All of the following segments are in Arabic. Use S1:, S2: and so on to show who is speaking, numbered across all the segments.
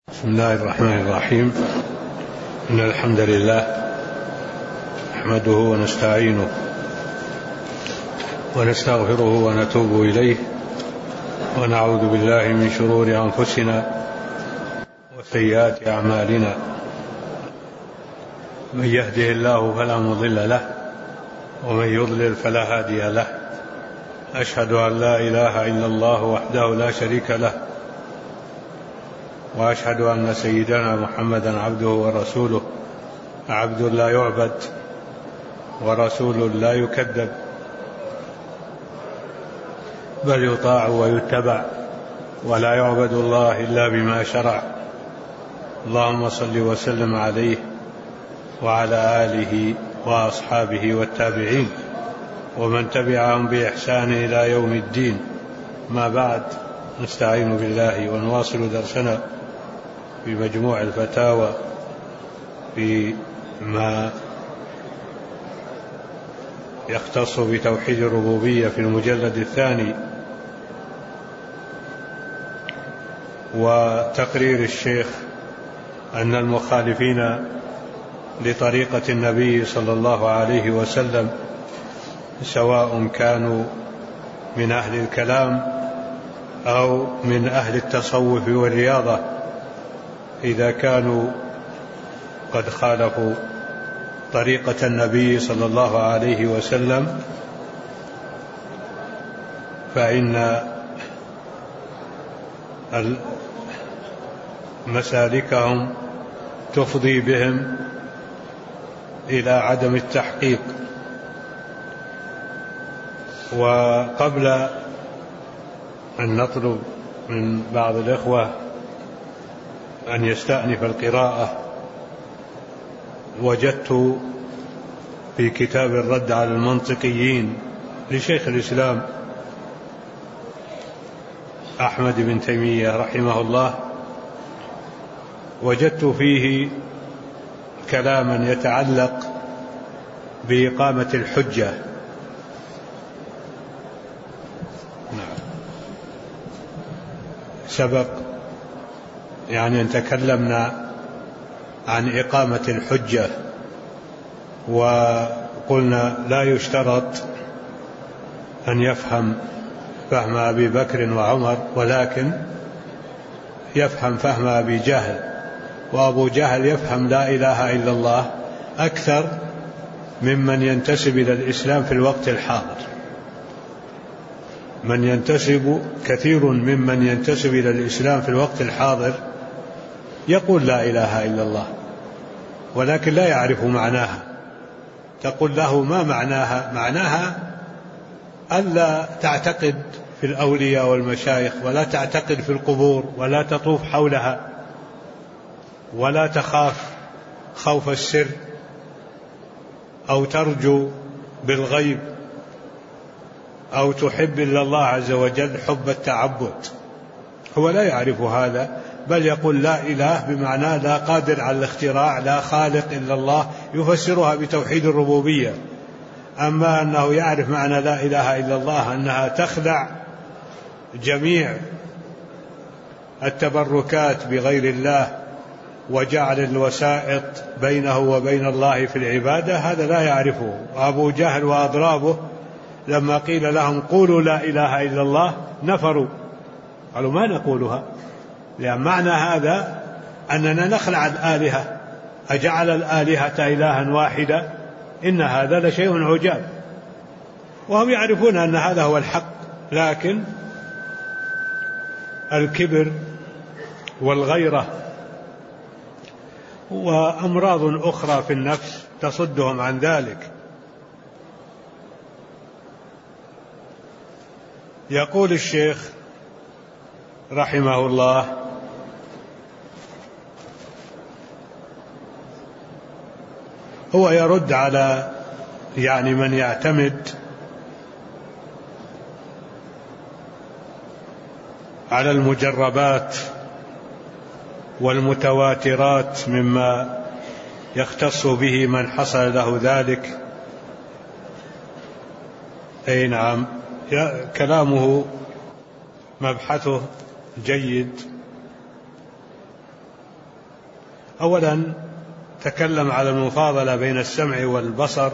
S1: بسم الله الرحمن الرحيم. إن الحمد لله نحمده ونستعينه ونستغفره ونتوب إليه ونعوذ بالله من شرور أنفسنا وسيئات أعمالنا. من يهده الله فلا مضل له ومن يضلل فلا هادي له. أشهد أن لا إله إلا الله وحده لا شريك له، وأشهد أن سيدنا محمدا عبده ورسوله، عبد لا يعبد ورسول لا يكذب، بل يطاع ويتبع، ولا يعبد الله إلا بما شرع. اللهم صل وسلم عليه وعلى آله وأصحابه والتابعين ومن تبعهم بإحسان إلى يوم الدين. ما بعد، نستعين بالله ونواصل درسنا في مجموع الفتاوى فيما يختص بتوحيد الربوبية في المجلد الثاني، وتقرير الشيخ أن المخالفين لطريقة النبي صلى الله عليه وسلم سواء كانوا من أهل الكلام أو من أهل التصوف والرياضة، إذا كانوا قد خالفوا طريقة النبي صلى الله عليه وسلم فإن مسالكهم تفضي بهم إلى عدم التحقيق. وقبل أن نطلب من بعض الإخوة أن يستأنف القراءة، وجدت في كتاب الرد على المنطقيين لشيخ الإسلام أحمد بن تيمية رحمه الله، وجدت فيه كلاما يتعلق بإقامة الحجة. سبق أن تكلمنا عن إقامة الحجة، وقلنا لا يشترط أن يفهم فهم أبي بكر وعمر، ولكن يفهم فهم أبي جهل، وأبو جهل يفهم لا إله إلا الله أكثر ممن ينتسب إلى الإسلام في الوقت الحاضر. كثير ممن ينتسب إلى الإسلام في الوقت الحاضر يقول لا إله إلا الله، ولكن لا يعرف معناها. تقول له ما معناها؟ معناها ألا تعتقد في الأولياء والمشايخ، ولا تعتقد في القبور، ولا تطوف حولها، ولا تخاف خوف السر، أو ترجو بالغيب، أو تحب إلا الله عز وجل حب التعبد. هو لا يعرف هذا، بل يقول لا إله بمعنى لا قادر على الاختراع، لا خالق إلا الله، يفسرها بتوحيد الربوبية. أما أنه يعرف معنى لا إله إلا الله أنها تخلع جميع التبركات بغير الله وجعل الوسائط بينه وبين الله في العبادة، هذا لا يعرفه. وأبو جهل وأضرابه لما قيل لهم قولوا لا إله إلا الله نفروا، قالوا ما نقولها، لأن معنى هذا أننا نخلع الآلهة، أجعل الآلهة إلها واحدة، إن هذا لشيء عجاب. وهم يعرفون أن هذا هو الحق، لكن الكبر والغيرة وأمراض أخرى في النفس تصدهم عن ذلك. يقول الشيخ رحمه الله: هو يرد على من يعتمد على المجربات والمتواترات مما يختص به من حصل له ذلك. أي نعم، كلامه مبحثه جيد، أولا تكلم على المفاضلة بين السمع والبصر،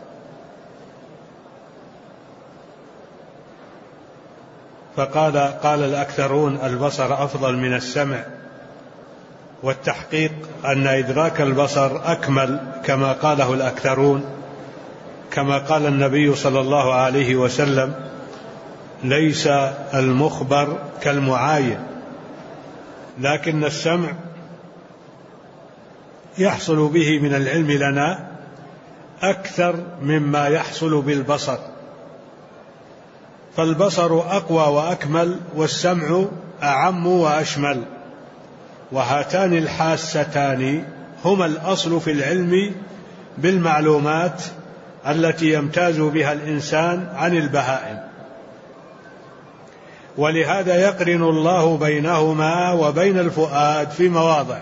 S1: قال الأكثرون البصر أفضل من السمع، والتحقيق أن إدراك البصر أكمل كما قاله الأكثرون، كما قال النبي صلى الله عليه وسلم: ليس المخبر كالمعاين، لكن السمع يحصل به من العلم لنا أكثر مما يحصل بالبصر، فالبصر أقوى وأكمل، والسمع أعم وأشمل، وهاتان الحاستان هما الأصل في العلم بالمعلومات التي يمتاز بها الإنسان عن البهائم، ولهذا يقرن الله بينهما وبين الفؤاد في مواضع،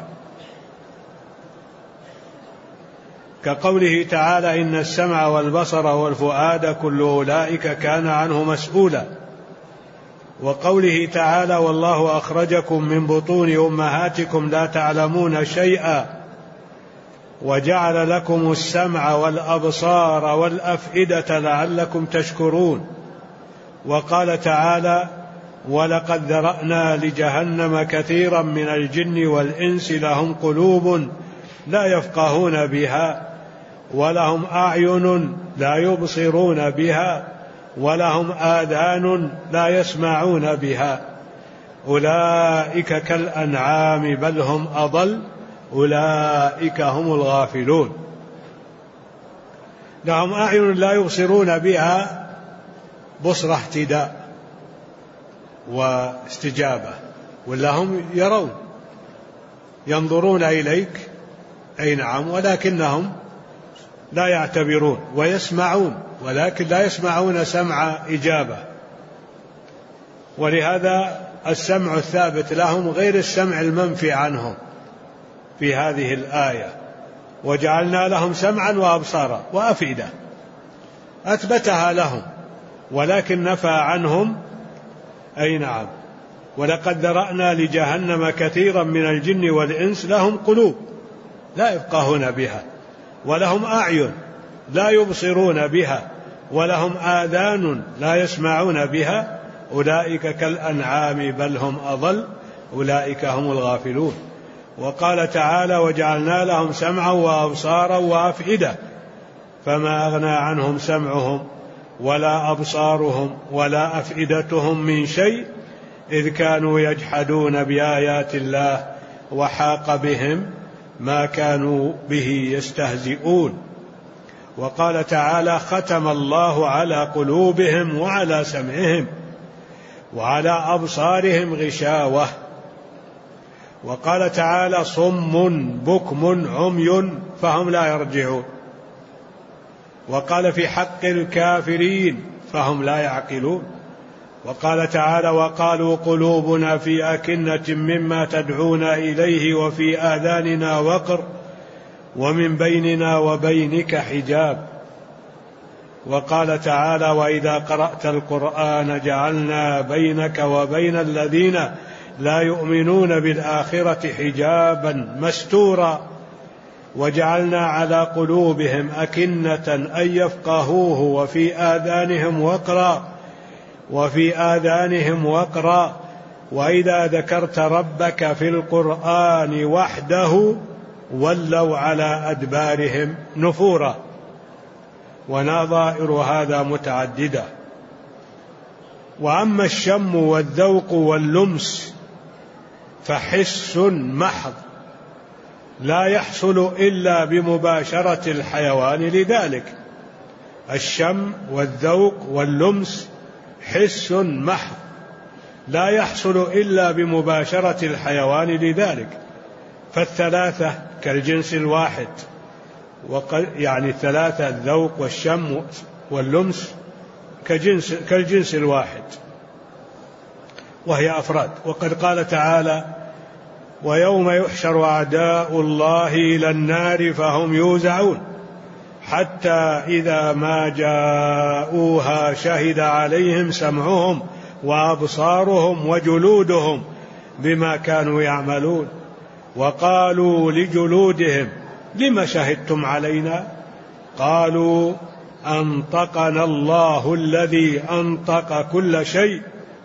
S1: كقوله تعالى: إن السمع والبصر والفؤاد كل أولئك كان عنه مسؤولا، وقوله تعالى: والله أخرجكم من بطون أمهاتكم لا تعلمون شيئا وجعل لكم السمع والأبصار والأفئدة لعلكم تشكرون، وقال تعالى: ولقد ذرأنا لجهنم كثيرا من الجن والإنس لهم قلوب لا يفقهون بها ولهم أعين لا يبصرون بها ولهم آذان لا يسمعون بها أولئك كالأنعام بل هم أضل أولئك هم الغافلون. لهم أعين لا يبصرون بها بصر اهتداء واستجابة، ولا هم يرون ينظرون إليك، أي نعم، ولكنهم لا يعتبرون، ويسمعون ولكن لا يسمعون سمع إجابة، ولهذا السمع الثابت لهم غير السمع المنفي عنهم في هذه الآية: وجعلنا لهم سمعا وأبصارا وأفئدة، أثبتها لهم ولكن نفى عنهم، أي نعم. ولقد ذرأنا لجهنم كثيرا من الجن والإنس لهم قلوب لا يفقهون بها ولهم أعين لا يبصرون بها ولهم آذان لا يسمعون بها أولئك كالأنعام بل هم أضل أولئك هم الغافلون. وقال تعالى: وجعلنا لهم سمعا وأبصارا وأفئدة فما أغنى عنهم سمعهم ولا أبصارهم ولا أفئدتهم من شيء إذ كانوا يجحدون بآيات الله وحاق بهم ما كانوا به يستهزئون. وقال تعالى: ختم الله على قلوبهم وعلى سمعهم وعلى أبصارهم غشاوة. وقال تعالى: صم بكم عمي فهم لا يرجعون. وقال في حق الكافرين: فهم لا يعقلون. وقال تعالى: وقالوا قلوبنا في أكنة مما تدعونا إليه وفي آذاننا وقر ومن بيننا وبينك حجاب. وقال تعالى: وإذا قرأت القرآن جعلنا بينك وبين الذين لا يؤمنون بالآخرة حجابا مستورا وجعلنا على قلوبهم أكنة أن يفقهوه وفي آذانهم وقرا وإذا ذكرت ربك في القرآن وحده ولوا على أدبارهم نفورا. ونظائر هذا متعددة. وأما الشم والذوق واللمس فحس محض لا يحصل إلا بمباشرة الحيوان لذلك. الشم والذوق واللمس حس محض لا يحصل إلا بمباشرة الحيوان لذلك، فالثلاثة كالجنس الواحد، يعني الثلاثة الذوق والشم واللمس كالجنس الواحد وهي أفراد. وقد قال تعالى: ويوم يحشر أعداء الله إلى النار فهم يوزعون حتى إذا ما جاءوها شهد عليهم سمعهم وأبصارهم وجلودهم بما كانوا يعملون وقالوا لجلودهم لم شهدتم علينا قالوا أنطقنا الله الذي أنطق كل شيء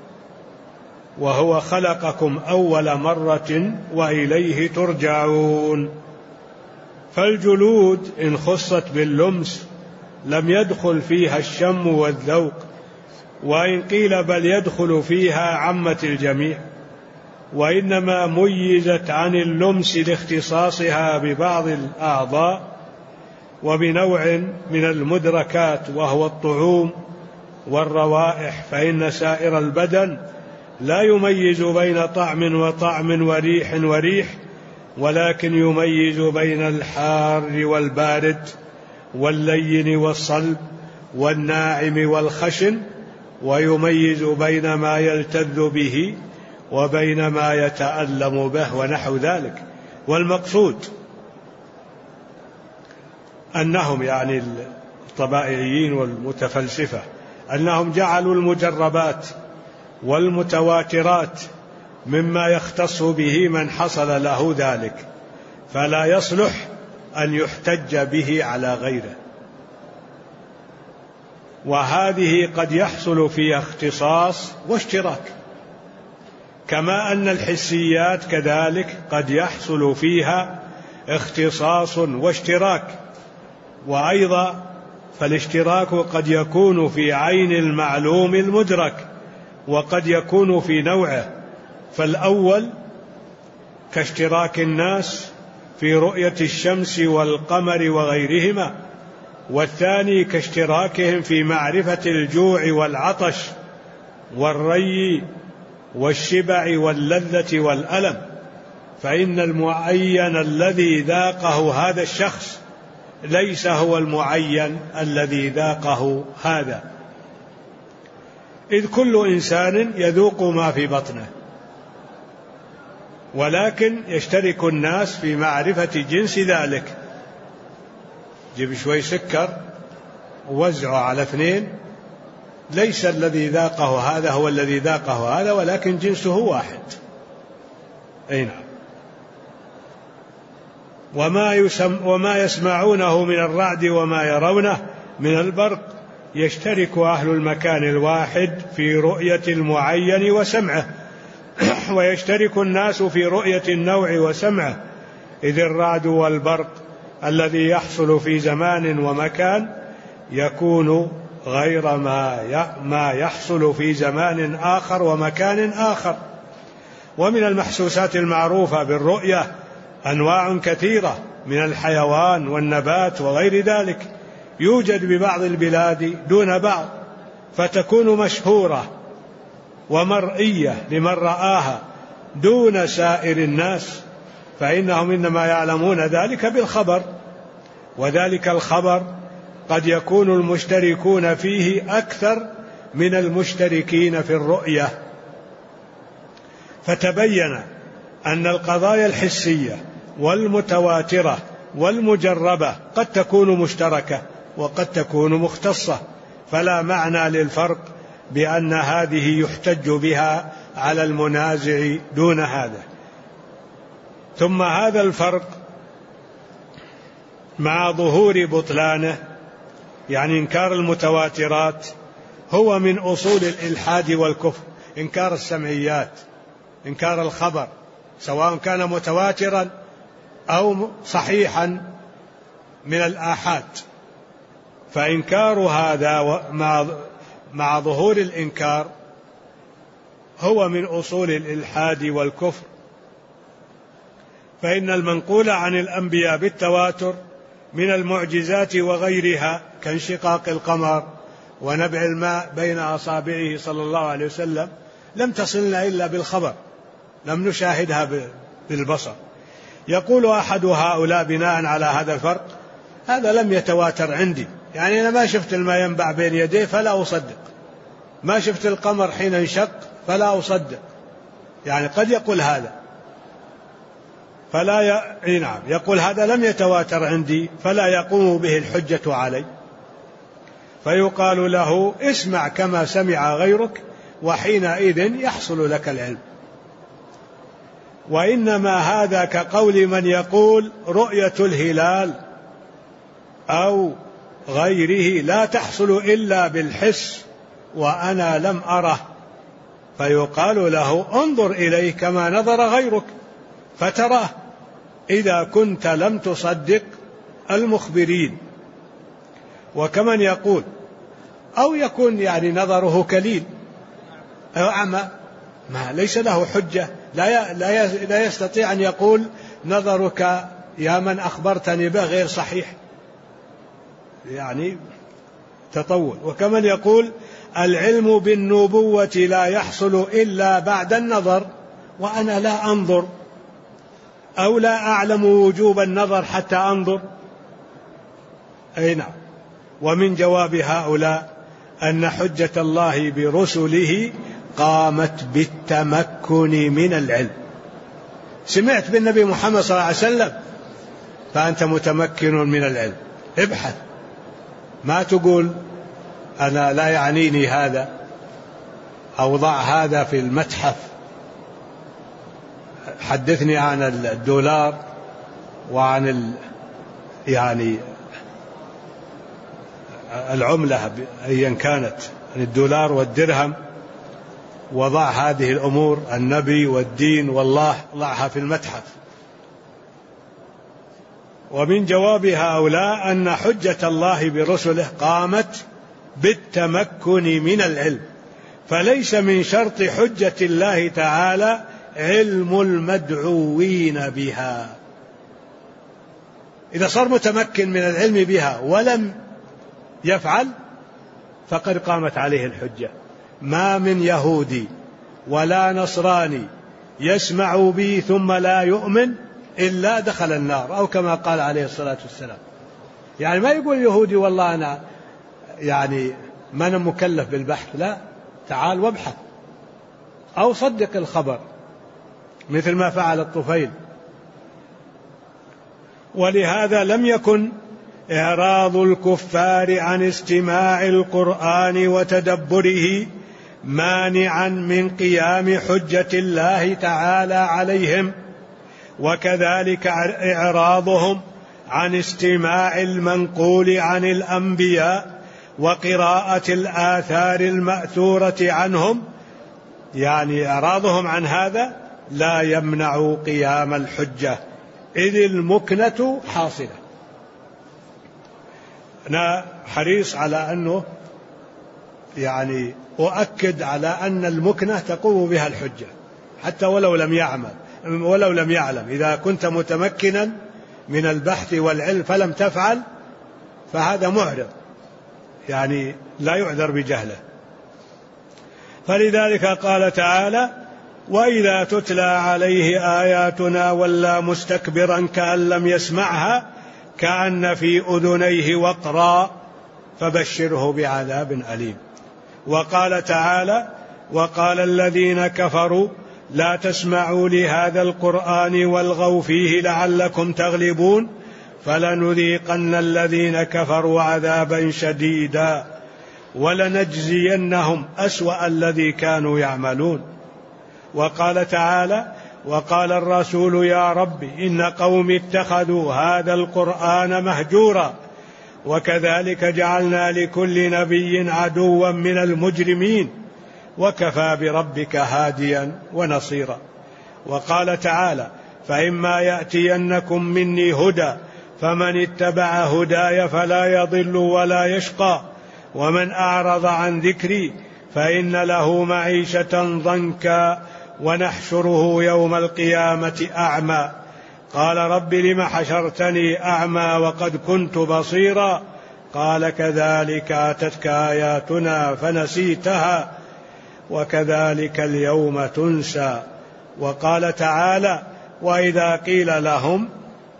S1: وهو خلقكم أول مرة وإليه ترجعون. فالجلود إن خصت باللمس لم يدخل فيها الشم والذوق، وإن قيل بل يدخل فيها عامة الجميع، وإنما ميزت عن اللمس لاختصاصها ببعض الأعضاء وبنوع من المدركات وهو الطعوم والروائح، فإن سائر البدن لا يميز بين طعم وطعم وريح وريح، ولكن يميز بين الحار والبارد واللين والصلب والناعم والخشن، ويميز بين ما يلتذ به وبين ما يتألم به ونحو ذلك. والمقصود أنهم يعني الطبائعيين والمتفلسفة أنهم جعلوا المجربات والمتواترات مما يختص به من حصل له ذلك، فلا يصلح أن يحتج به على غيره. وهذه قد يحصل فيها اختصاص واشتراك، كما أن الحسيات كذلك قد يحصل فيها اختصاص واشتراك. وأيضا فالاشتراك قد يكون في عين المعلوم المدرك، وقد يكون في نوعه. فالأول كاشتراك الناس في رؤية الشمس والقمر وغيرهما، والثاني كاشتراكهم في معرفة الجوع والعطش والري والشبع واللذة والألم، فإن المعين الذي ذاقه هذا الشخص ليس هو المعين الذي ذاقه هذا، إذ كل إنسان يذوق ما في بطنه، ولكن يشترك الناس في معرفة جنس ذلك. جيب شوي سكر ووزعه على اثنين، ليس الذي ذاقه هذا هو الذي ذاقه هذا، ولكن جنسه واحد. أي نعم. وما يسمعونه من الرعد وما يرونه من البرق يشترك أهل المكان الواحد في رؤية المعين وسمعه، ويشترك الناس في رؤية النوع وسمعه، إذ الرعد والبرق الذي يحصل في زمان ومكان يكون غير ما يحصل في زمان آخر ومكان آخر. ومن المحسوسات المعروفة بالرؤية أنواع كثيرة من الحيوان والنبات وغير ذلك، يوجد ببعض البلاد دون بعض، فتكون مشهورة ومرئية لمن رآها دون سائر الناس، فإنهم إنما يعلمون ذلك بالخبر، وذلك الخبر قد يكون المشتركون فيه أكثر من المشتركين في الرؤية. فتبين أن القضايا الحسية والمتواترة والمجربة قد تكون مشتركة وقد تكون مختصة، فلا معنى للفرق بأن هذه يحتج بها على المنازع دون هذا. ثم هذا الفرق مع ظهور بطلانه، يعني إنكار المتواترات هو من أصول الإلحاد والكفر، إنكار السمعيات، إنكار الخبر سواء كان متواترا أو صحيحا من الآحاد، فإنكار هذا مع ظهور الإنكار هو من أصول الإلحاد والكفر. فإن المنقول عن الأنبياء بالتواتر من المعجزات وغيرها كانشقاق القمر ونبع الماء بين أصابعه صلى الله عليه وسلم لم تصلنا إلا بالخبر، لم نشاهدها بالبصر. يقول أحد هؤلاء بناء على هذا الفرق: هذا لم يتواتر عندي، يعني أنا ما شفت الماء ينبع بين يديه فلا أصدق، ما شفت القمر حين انشق فلا أصدق. يعني قد يقول هذا نعم، يقول هذا لم يتواتر عندي فلا يقوم به الحجة علي، فيقال له: اسمع كما سمع غيرك وحينئذ يحصل لك العلم. وإنما هذا كقول من يقول رؤية الهلال أو غيره لا تحصل إلا بالحس وأنا لم أره، فيقال له انظر إليه كما نظر غيرك فتراه إذا كنت لم تصدق المخبرين. وكمن يقول أو يكون يعني نظره كليل أو أعمى، ما ليس له حجة، لا يستطيع أن يقول نظرك يا من أخبرتني به غير صحيح، يعني تطول. وكمن يقول العلم بالنبوة لا يحصل إلا بعد النظر وأنا لا أنظر أو لا أعلم وجوب النظر حتى أنظر. أي نعم. ومن جواب هؤلاء أن حجة الله برسله قامت بالتمكن من العلم. سمعت بالنبي محمد صلى الله عليه وسلم فأنت متمكن من العلم، ابحث، ما تقول أنا لا يعنيني هذا أو ضع هذا في المتحف، حدثني عن الدولار وعن يعني العملة أيا كانت، الدولار والدرهم، وضع هذه الأمور النبي والدين والله ضعها في المتحف. ومن جواب هؤلاء أن حجة الله برسله قامت بالتمكن من العلم، فليس من شرط حجة الله تعالى علم المدعوين بها. إذا صار متمكن من العلم بها ولم يفعل فقد قامت عليه الحجة. ما من يهودي ولا نصراني يسمع بي ثم لا يؤمن إلا دخل النار، أو كما قال عليه الصلاة والسلام. يعني ما يقول يهودي والله أنا يعني ما أنا مكلف بالبحث، لا، تعال وابحث أو صدق الخبر مثل ما فعل الطفيل. ولهذا لم يكن إعراض الكفار عن استماع القرآن وتدبره مانعا من قيام حجة الله تعالى عليهم، وكذلك إعراضهم عن استماع المنقول عن الأنبياء وقراءة الآثار المأثورة عنهم، يعني إعراضهم عن هذا لا يمنع قيام الحجة، إذ المكنة حاصلة. أنا حريص على أنه يعني أؤكد على أن المكنة تقوم بها الحجة حتى ولو لم يعلم. إذا كنت متمكنا من البحث والعلم فلم تفعل فهذا معرض، يعني لا يعذر بجهله. فلذلك قال تعالى: وإذا تتلى عليه آياتنا ولى مستكبرا كأن لم يسمعها كأن في أذنيه وقرا فبشره بعذاب أليم. وقال تعالى: وقال الذين كفروا لا تسمعوا لهذا القرآن والغوا فيه لعلكم تغلبون فلنذيقن الذين كفروا عذابا شديدا ولنجزينهم أسوأ الذي كانوا يعملون. وقال تعالى: وقال الرسول يا رب إن قومي اتخذوا هذا القرآن مهجورا وكذلك جعلنا لكل نبي عدوا من المجرمين وكفى بربك هاديا ونصيرا. وقال تعالى: فإما يأتينكم مني هدى فمن اتبع هداي فلا يضل ولا يشقى ومن أعرض عن ذكري فإن له معيشة ضنكا ونحشره يوم القيامة أعمى قال رب لم حشرتني أعمى وقد كنت بصيرا قال كذلك أتتك آياتنا فنسيتها وكذلك اليوم تنسى. وقال تعالى: وإذا قيل لهم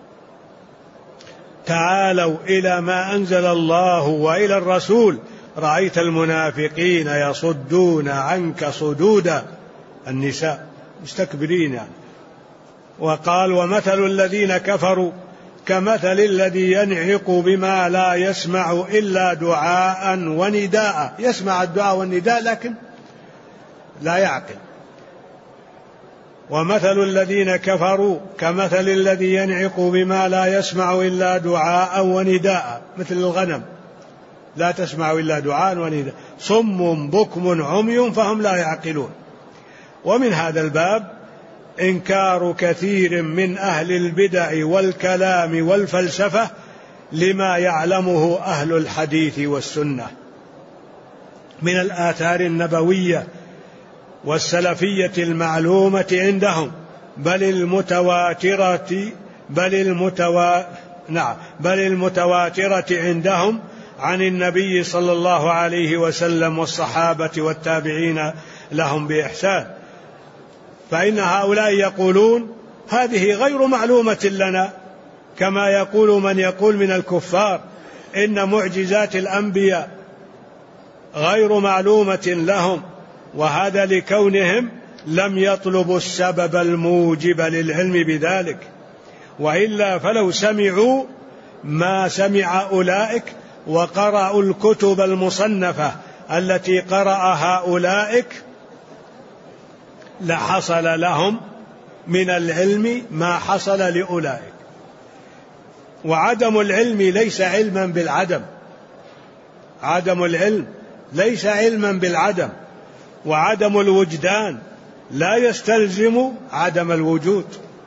S1: تعالوا إلى ما أنزل الله وإلى الرسول رأيت المنافقين يصدون عنك صدودا، النساء مستكبرين يعني. وقال: ومثل الذين كفروا كمثل الذي ينعق بما لا يسمع إلا دعاء ونداء، يسمع الدعاء والنداء لكن لا يعقل. ومثل الذين كفروا كمثل الذي ينعق بما لا يسمع إلا دعاء ونداء، مثل الغنم لا تسمع إلا دعاء ونداء، صم بكم عمي فهم لا يعقلون. ومن هذا الباب إنكار كثير من أهل البدع والكلام والفلسفة لما يعلمه أهل الحديث والسنة من الآثار النبوية والسلفية المعلومة عندهم، بل المتواترة عندهم عن النبي صلى الله عليه وسلم والصحابة والتابعين لهم بإحسان. فإن هؤلاء يقولون هذه غير معلومة لنا، كما يقول من يقول من الكفار إن معجزات الأنبياء غير معلومة لهم، وهذا لكونهم لم يطلبوا السبب الموجب للعلم بذلك، وإلا فلو سمعوا ما سمع أولئك وقرأوا الكتب المصنفة التي قرأها أولئك لحصل لهم من العلم ما حصل لأولئك. وعدم العلم ليس علما بالعدم، عدم العلم ليس علما بالعدم، وعدم الوجدان لا يستلزم عدم الوجود.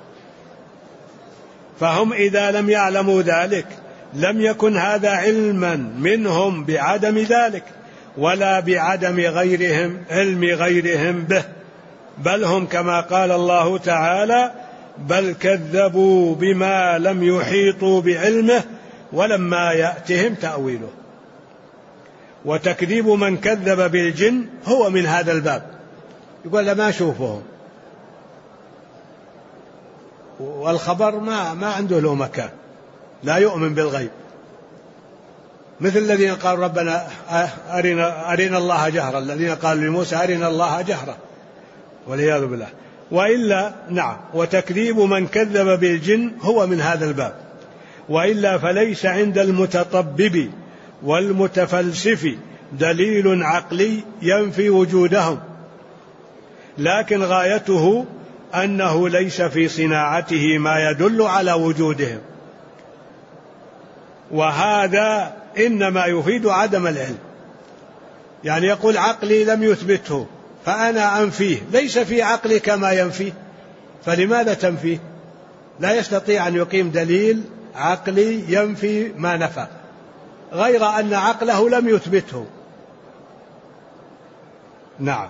S1: فهم إذا لم يعلموا ذلك لم يكن هذا علما منهم بعدم ذلك ولا بعدم غيرهم علم غيرهم به، بل هم كما قال الله تعالى بل كذبوا بما لم يحيطوا بعلمه ولما يأتهم تأويله. وتكذيب من كذب بالجن هو من هذا الباب، يقول ما أشوفهم، والخبر ما عنده له مكان، لا يؤمن بالغيب، مثل الذين قالوا ربنا أرنا الله جهرا، الذين قالوا لموسى أرنا الله جهرا والعياذ بالله. وإلا نعم، وتكذيب من كذب بالجن هو من هذا الباب، وإلا فليس عند المتطبب والمتفلسف دليل عقلي ينفي وجودهم، لكن غايته أنه ليس في صناعته ما يدل على وجودهم، وهذا إنما يفيد عدم العلم. يعني يقول عقلي لم يثبته فأنا أنفيه، ليس في عقلك ما ينفيه، فلماذا تنفيه؟ لا يستطيع أن يقيم دليل عقلي ينفي ما نفى، غير أن عقله لم يثبته. نعم،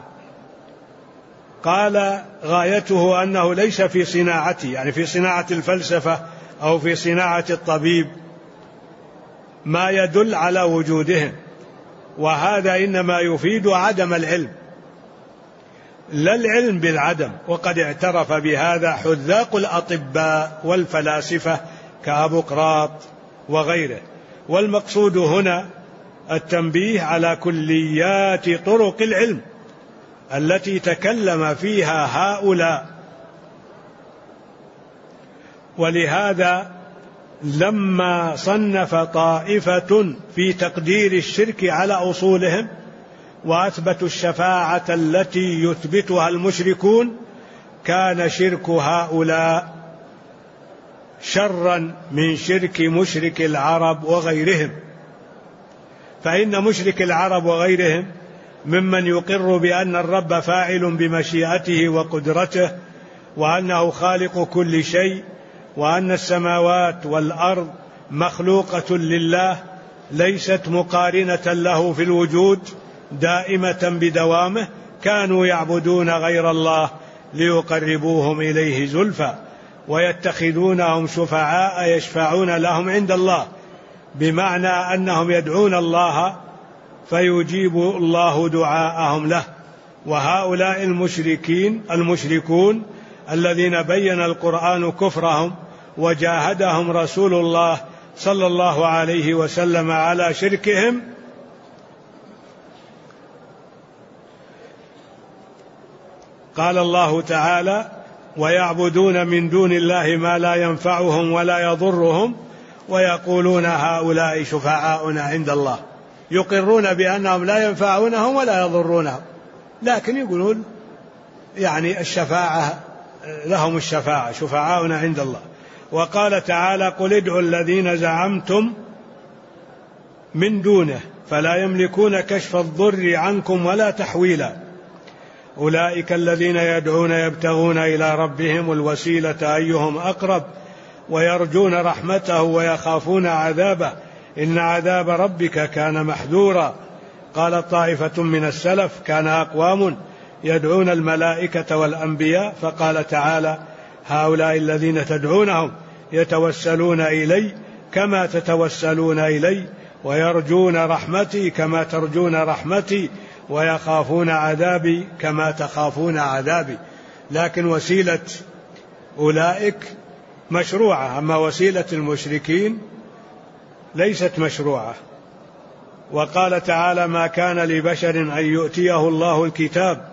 S1: قال غايته أنه ليس في صناعته، يعني في صناعة الفلسفة أو في صناعة الطبيب ما يدل على وجودهم، وهذا إنما يفيد عدم العلم لا العلم بالعدم. وقد اعترف بهذا حذاق الأطباء والفلاسفة كأبوقراط وغيره. والمقصود هنا التنبيه على كليات طرق العلم التي تكلم فيها هؤلاء. ولهذا لما صنف طائفة في تقدير الشرك على أصولهم وأثبتوا الشفاعة التي يثبتها المشركون، كان شرك هؤلاء شرا من شرك مشرك العرب وغيرهم، فإن مشرك العرب وغيرهم ممن يقر بأن الرب فاعل بمشيئته وقدرته، وأنه خالق كل شيء، وأن السماوات والأرض مخلوقة لله ليست مقارنة له في الوجود دائمة بدوامه، كانوا يعبدون غير الله ليقربوهم إليه زلفى، ويتخذونهم شفعاء يشفعون لهم عند الله، بمعنى أنهم يدعون الله فيجيب الله دعاءهم له. وهؤلاء المشركون الذين بين القرآن كفرهم وجاهدهم رسول الله صلى الله عليه وسلم على شركهم، قال الله تعالى ويعبدون من دون الله ما لا ينفعهم ولا يضرهم ويقولون هؤلاء شفعاؤنا عند الله، يقرون بأنهم لا ينفعونهم ولا يضرونهم، لكن يقولون يعني الشفاعة لهم الشفاعة، شفعاؤنا عند الله. وقال تعالى: قل ادعوا الذين زعمتم من دونه فلا يملكون كشف الضر عنكم ولا تحويلا أولئك الذين يدعون يبتغون إلى ربهم الوسيلة أيهم أقرب ويرجون رحمته ويخافون عذابه إن عذاب ربك كان محذورا. قال طائفة من السلف: كان أقوام يدعون الملائكة والأنبياء، فقال تعالى: هؤلاء الذين تدعونهم يتوسلون إلي كما تتوسلون إلي ويرجون رحمتي كما ترجون رحمتي ويخافون عذابي كما تخافون عذابي. لكن وسيلة أولئك مشروعة، أما وسيلة المشركين ليست مشروعة. وقال تعالى: ما كان لبشر أن يؤتيه الله الكتاب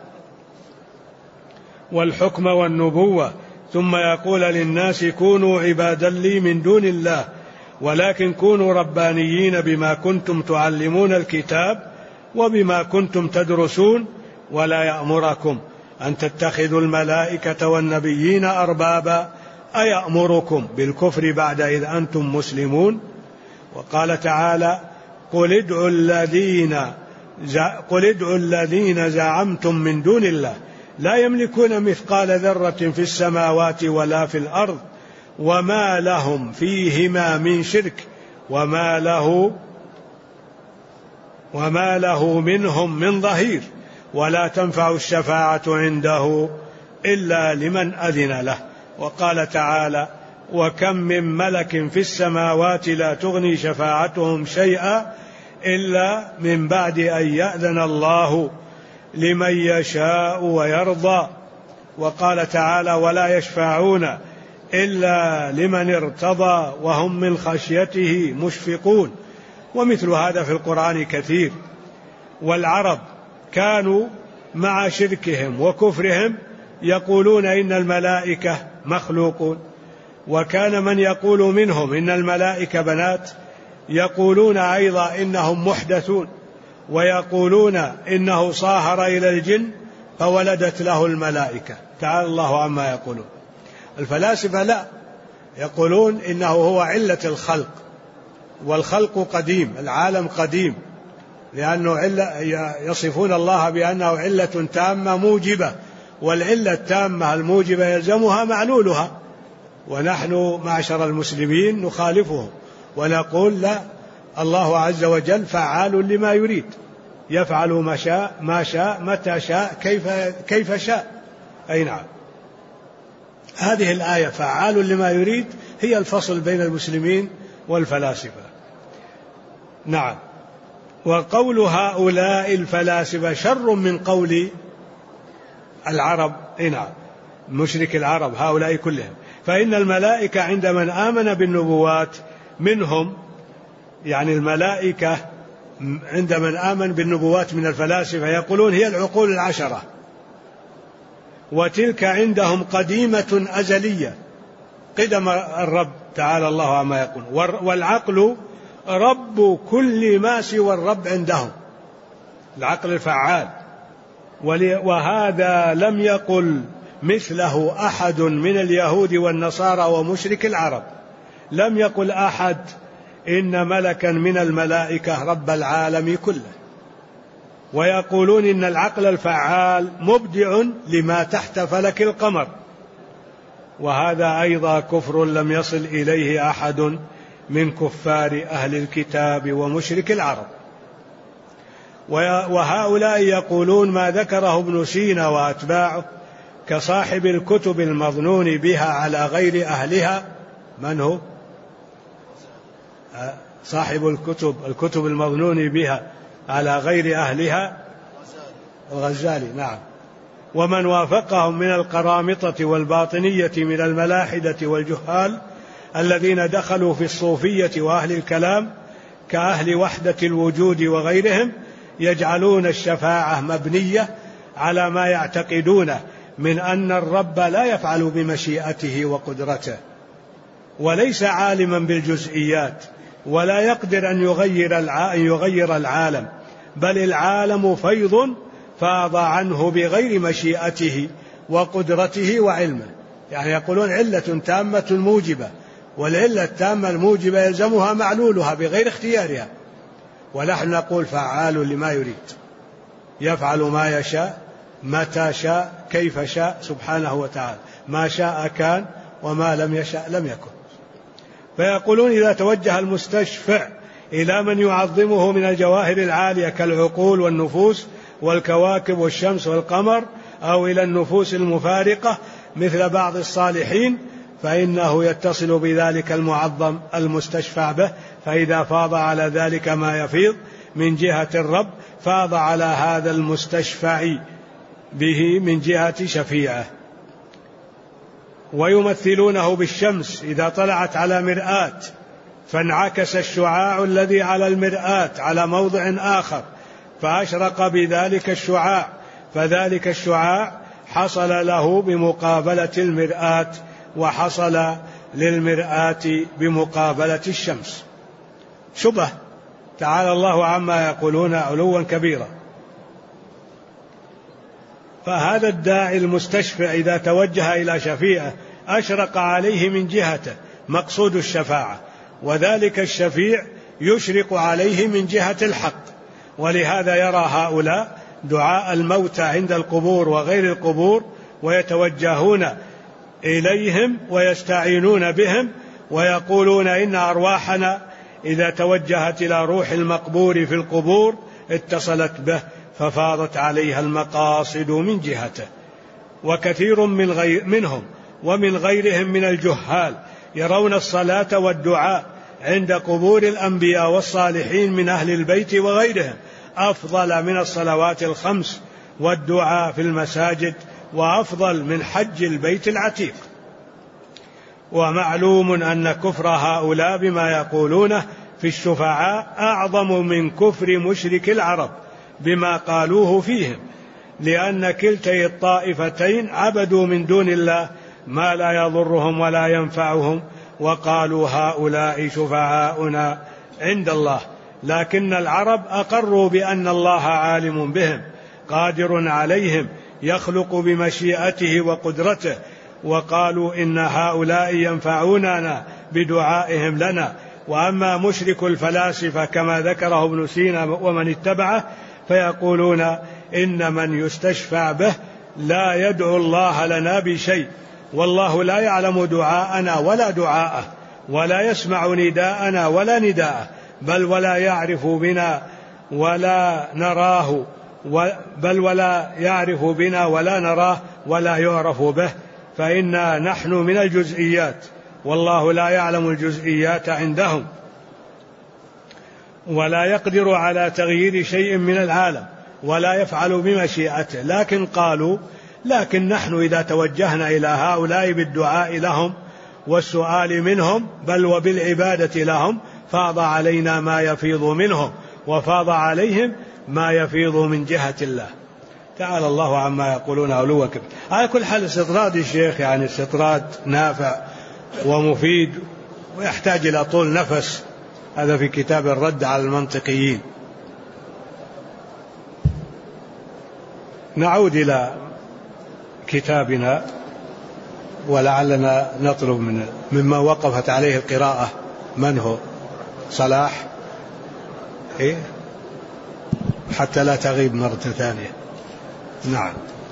S1: والحكم والنبوة ثم يقول للناس كونوا عبادا لي من دون الله ولكن كونوا ربانيين بما كنتم تعلمون الكتاب وبما كنتم تدرسون ولا يأمركم أن تتخذوا الملائكة والنبيين أربابا أيأمركم بالكفر بعد إذ أنتم مسلمون. وقال تعالى: قل ادعوا الذين زعمتم من دون الله لا يملكون مثقال ذرة في السماوات ولا في الأرض وما لهم فيهما من شرك وما له منهم من ظهير ولا تنفع الشفاعة عنده إلا لمن أذن له. وقال تعالى: وكم من ملك في السماوات لا تغني شفاعتهم شيئا إلا من بعد أن يأذن الله لمن يشاء ويرضى. وقال تعالى: ولا يشفعون إلا لمن ارتضى وهم من خشيته مشفقون. ومثل هذا في القرآن كثير. والعرب كانوا مع شركهم وكفرهم يقولون إن الملائكة مخلوقون، وكان من يقول منهم إن الملائكة بنات يقولون أيضا إنهم محدثون، ويقولون إنه صاهر إلى الجن فولدت له الملائكة. تعالى الله عما يقولون. الفلاسفة لا، يقولون إنه هو علة الخلق، والخلق قديم، العالم قديم، لأنه يصفون الله بأنه علة تامة موجبة، والعلة التامة الموجبة يلزمها معلولها. ونحن معشر المسلمين نخالفهم ونقول لا، الله عز وجل فعال لما يريد، يفعل ما شاء متى شاء كيف شاء. أي نعم، هذه الآية فعال لما يريد هي الفصل بين المسلمين والفلاسفة. نعم. وقول هؤلاء الفلاسفة شر من قول العرب. نعم، مشرك العرب هؤلاء كلهم. فإن الملائكة عند من آمن بالنبوات منهم، يعني الملائكة عند من آمن بالنبوات من الفلاسفة يقولون هي العقول العشرة، وتلك عندهم قديمة أزلية قدم الرب تعالى الله عما يقول. والعقل رب كل ما سوى الرب عندهم، العقل الفعال. وهذا لم يقل مثله أحد من اليهود والنصارى ومشرك العرب. لم يقل أحد إن ملكا من الملائكة رب العالم كله. ويقولون إن العقل الفعال مبدع لما تحت فلك القمر، وهذا أيضا كفر لم يصل إليه أحد من كفار أهل الكتاب ومشرك العرب. وهؤلاء يقولون ما ذكره ابن سينا وأتباعه كصاحب الكتب المظنون بها على غير أهلها. من هو صاحب الكتب المظنون بها على غير أهلها؟ الغزالي. نعم. ومن وافقهم من القرامطة والباطنية من الملاحدة والجهال الذين دخلوا في الصوفية وأهل الكلام كأهل وحدة الوجود وغيرهم، يجعلون الشفاعة مبنية على ما يعتقدونه من أن الرب لا يفعل بمشيئته وقدرته، وليس عالما بالجزئيات، ولا يقدر أن يغير العالم، بل العالم فيض فاض عنه بغير مشيئته وقدرته وعلمه. يعني يقولون علة تامة موجبة، والعلة التامة الموجبة يلزمها معلولها بغير اختيارها، ونحن نقول فعال لما يريد، يفعل ما يشاء متى شاء كيف شاء سبحانه وتعالى، ما شاء كان وما لم يشاء لم يكن. فيقولون إذا توجه المستشفع إلى من يعظمه من الجواهر العالية كالعقول والنفوس والكواكب والشمس والقمر، أو إلى النفوس المفارقة مثل بعض الصالحين، فإنه يتصل بذلك المعظم المستشفع به، فإذا فاض على ذلك ما يفيض من جهة الرب فاض على هذا المستشفع به من جهة شفيعه. ويمثلونه بالشمس إذا طلعت على مرآة فانعكس الشعاع الذي على المرآة على موضع آخر فأشرق بذلك الشعاع، فذلك الشعاع حصل له بمقابلة المرآة، وحصل للمرآة بمقابلة الشمس. شبه، تعالى الله عما يقولون علوا كبيرا. فهذا الداعي المستشفع إذا توجه إلى شفيعه أشرق عليه من جهته مقصود الشفاعة، وذلك الشفيع يشرق عليه من جهة الحق. ولهذا يرى هؤلاء دعاء الموتى عند القبور وغير القبور ويتوجهون إليهم ويستعينون بهم، ويقولون إن أرواحنا إذا توجهت إلى روح المقبور في القبور اتصلت به ففاضت عليها المقاصد من جهته. وكثير منهم ومن غيرهم من الجهال يرون الصلاة والدعاء عند قبور الأنبياء والصالحين من أهل البيت وغيرهم أفضل من الصلوات الخمس والدعاء في المساجد، وأفضل من حج البيت العتيق. ومعلوم أن كفر هؤلاء بما يقولونه في الشفعاء أعظم من كفر مشرك العرب بما قالوه فيهم، لأن كلتي الطائفتين عبدوا من دون الله ما لا يضرهم ولا ينفعهم، وقالوا هؤلاء شفعاؤنا عند الله. لكن العرب أقروا بأن الله عالم بهم قادر عليهم يخلق بمشيئته وقدرته، وقالوا إن هؤلاء ينفعوننا بدعائهم لنا. وأما مشرك الفلاسفة كما ذكره ابن سينا ومن اتبعه فيقولون إن من يستشفع به لا يدعو الله لنا بشيء، والله لا يعلم دعاءنا ولا دعاءه، ولا يسمع نداءنا ولا نداءه، بل ولا يعرف بنا ولا نراه، بل ولا يعرف بنا ولا نراه ولا يعرف به، فإنا نحن من الجزئيات والله لا يعلم الجزئيات عندهم، ولا يقدر على تغيير شيء من العالم ولا يفعل بمشيئته. لكن قالوا لكن نحن إذا توجهنا إلى هؤلاء بالدعاء لهم والسؤال منهم بل وبالعبادة لهم فاض علينا ما يفيض منهم وفاض عليهم ما يفيض من جهة الله. تعالى الله عما يقولون علوا كبيرا. على كل حال استطراد الشيخ يعني استطراد نافع ومفيد ويحتاج إلى طول نفس. هذا في كتاب الرد على المنطقيين. نعود إلى كتابنا ولعلنا نطلب مما وقفت عليه القراءة. من هو؟ صلاح إيه؟ حتى لا تغيب مرة ثانية. نعم.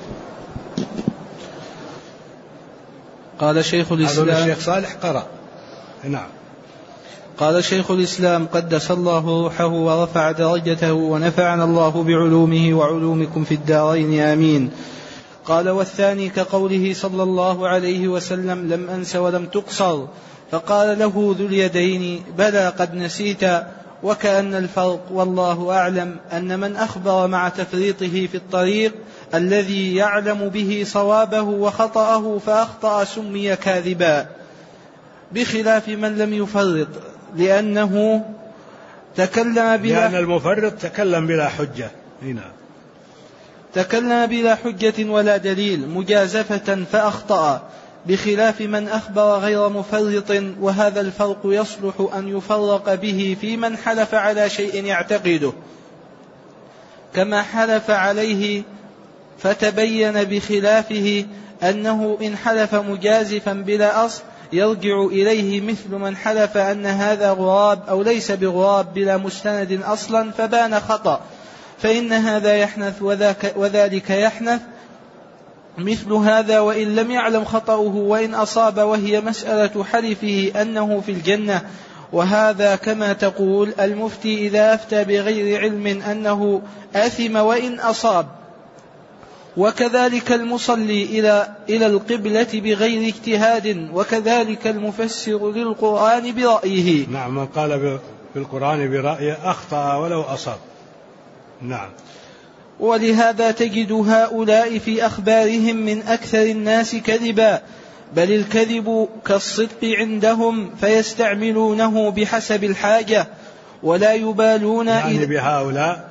S2: قال شيخ الإسلام
S1: الشيخ صالح قرأ. نعم.
S2: قال شيخ الإسلام قدس الله روحه ورفع درجته ونفعنا الله بعلومه وعلومكم في الدارين آمين. قال والثاني كقوله صلى الله عليه وسلم لم أنس ولم تقصر، فقال له ذو اليدين بلى قد نسيت. وكأن الفرق والله أعلم أن من أخبر مع تفريطه في الطريق الذي يعلم به صوابه وخطأه فأخطأ سمي كاذبا، بخلاف من لم يفرط لأنه تكلم بلا،
S1: لأن المفرط تكلم بلا حجة. هنا
S2: تكلم بلا حجة ولا دليل مجازفة فأخطأ، بخلاف من أخبر غير مفرط. وهذا الفرق يصلح أن يفرق به في من حلف على شيء يعتقده كما حلف عليه فتبين بخلافه أنه إن حلف مجازفا بلا أصل يرجع إليه مثل من حلف أن هذا غراب أو ليس بغراب بلا مستند أصلا فبان خطأ، فإن هذا يحنث وذلك يحنث مثل هذا وإن لم يعلم خطأه، وإن أصاب وهي مسألة حلفه أنه في الجنة. وهذا كما تقول المفتي إذا أفتى بغير علم أنه آثم وإن أصاب، وكذلك المصلي إلى القبلة بغير اجتهاد، وكذلك المفسر للقرآن برأيه.
S1: نعم، من قال بالقرآن برأيه أخطأ ولو أصاب. نعم.
S2: ولهذا تجد هؤلاء في أخبارهم من أكثر الناس كذبا، بل الكذب كالصدق عندهم فيستعملونه بحسب الحاجة ولا يبالون
S1: يعني بهؤلاء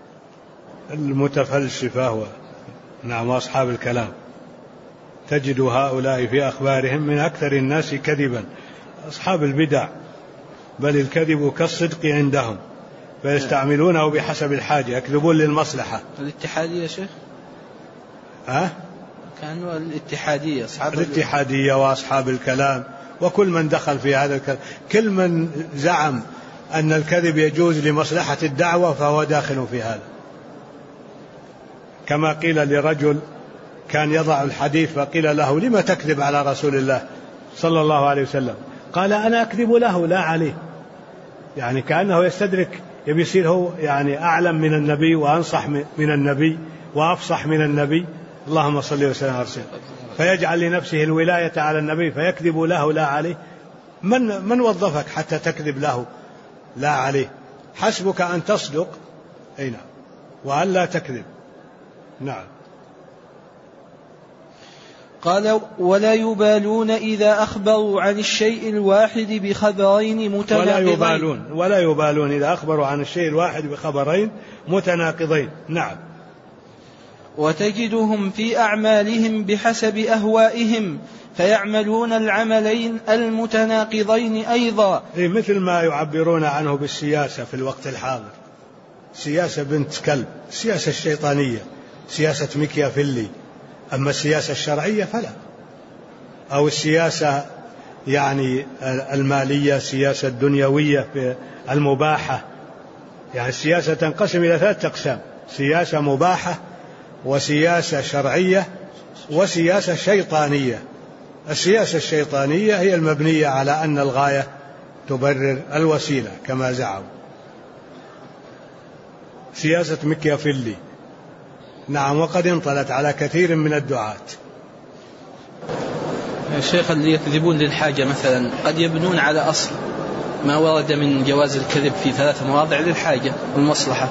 S1: المتفلسفة نعم أصحاب الكلام، تجد هؤلاء في أخبارهم من أكثر الناس كذبا، أصحاب البدع، بل الكذب كالصدق عندهم فيستعملونه بحسب الحاجة، يكذبون للمصلحة.
S2: الاتحادية شيخ؟ كانوا الاتحادية،
S1: الاتحادية وأصحاب الكلام وكل من دخل في هذا الكلام، كل من زعم أن الكذب يجوز لمصلحة الدعوة فهو داخل في هذا. كما قيل لرجل كان يضع الحديث فقيل له: لما تكذب على رسول الله صلى الله عليه وسلم؟ قال: أنا أكذب له لا عليه. يعني كأنه يستدرك، يبي يصير هو يعني أعلم من النبي وأنصح من النبي وأفصح من النبي، اللهم صل وسلم على رسوله، فيجعل لنفسه الولاية على النبي فيكذب له لا عليه. من وظفك حتى تكذب له لا عليه؟ حسبك أن تصدق أي نعم وأن لا تكذب. نعم.
S2: قال: ولا يبالون إذا أخبروا عن الشيء الواحد بخبرين متناقضين.
S1: ولا يبالون إذا أخبروا عن الشيء الواحد بخبرين متناقضين. نعم.
S2: وتجدهم في أعمالهم بحسب أهوائهم فيعملون العملين المتناقضين أيضا،
S1: مثل ما يعبرون عنه بالسياسة في الوقت الحاضر، سياسة بنت كلب، السياسة الشيطانية، سياسة ميكيافيلي. أما السياسة الشرعية فلا، أو السياسة يعني المالية، السياسة الدنيوية في المباحة. يعني السياسة تنقسم إلى 3 أقسام: سياسة مباحة، وسياسة شرعية، وسياسة شيطانية. السياسة الشيطانية هي المبنية على أن الغاية تبرر الوسيلة كما زعموا، سياسة ميكيافيلي. نعم. وقد انطلت على كثير من الدعاة.
S2: الشيخ اللي يكذبون للحاجة مثلا قد يبنون على أصل ما ورد من جواز الكذب في 3 مواضع للحاجة والمصلحة.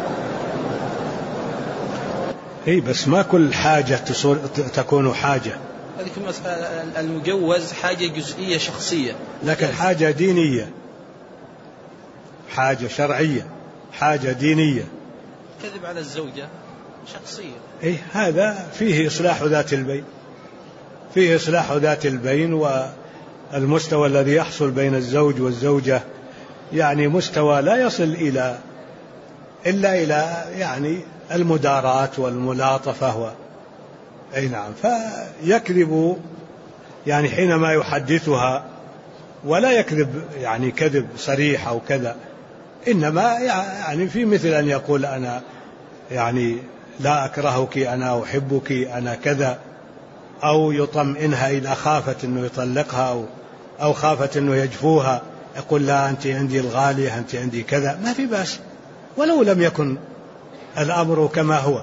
S1: بس ما كل حاجة تكون حاجة.
S2: هذه المجوز حاجة جزئية شخصية،
S1: لكن حاجة دينية، حاجة شرعية، حاجة دينية.
S2: كذب على الزوجة شخصية.
S1: هذا فيه إصلاح ذات البين، فيه إصلاح ذات البين. والمستوى الذي يحصل بين الزوج والزوجة يعني مستوى لا يصل إلا إلى يعني المداراة والملاطفة نعم. فيكذب يعني حينما يحدثها، ولا يكذب يعني كذب صريح أو كذا، إنما يعني في مثل أن يقول: أنا يعني لا أكرهك، أنا أحبك، أنا كذا، أو يطمئنها إذا خافت أنه يطلقها أو خافت أنه يجفوها، يقول: لا أنت عندي الغالية، أنت عندي كذا، ما في بأس ولو لم يكن الأمر كما هو.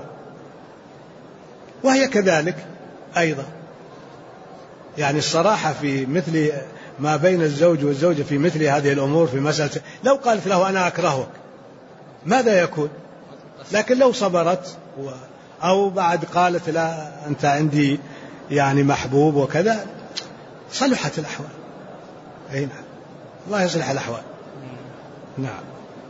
S1: وهي كذلك أيضا، يعني الصراحة في مثل ما بين الزوج والزوجة في مثل هذه الأمور، في مسألة لو قالت له: أنا أكرهك، ماذا يكون؟ لكن لو صبرت أو بعد قالت: لا أنت عندي يعني محبوب وكذا، صلحت الأحوال. نعم. الله يصلح الأحوال. نعم.